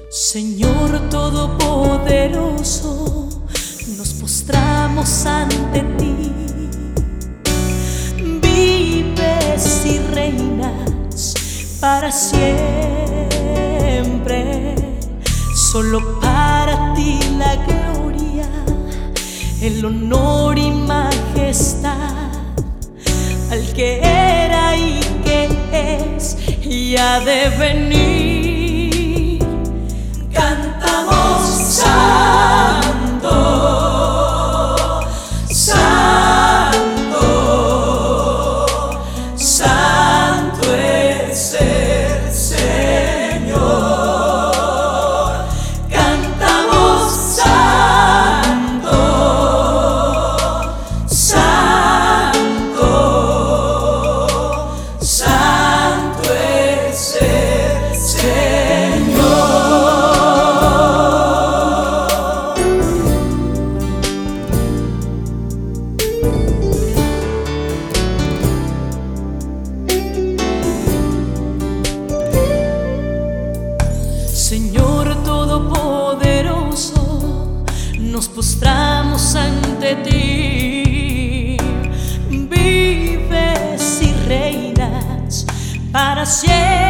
Señor Todopoderoso, nos postramos ante ti. Vives y reinas para siempre. Solo para ti la gloria, el honor y majestad, al que era y que es y ha de venir. Cantamos santo, santo, santo es el Señor. Cantamos santo, santo, santo es el Señor. Señor Todopoderoso, nos postramos ante ti. Vives y reinas para siempre.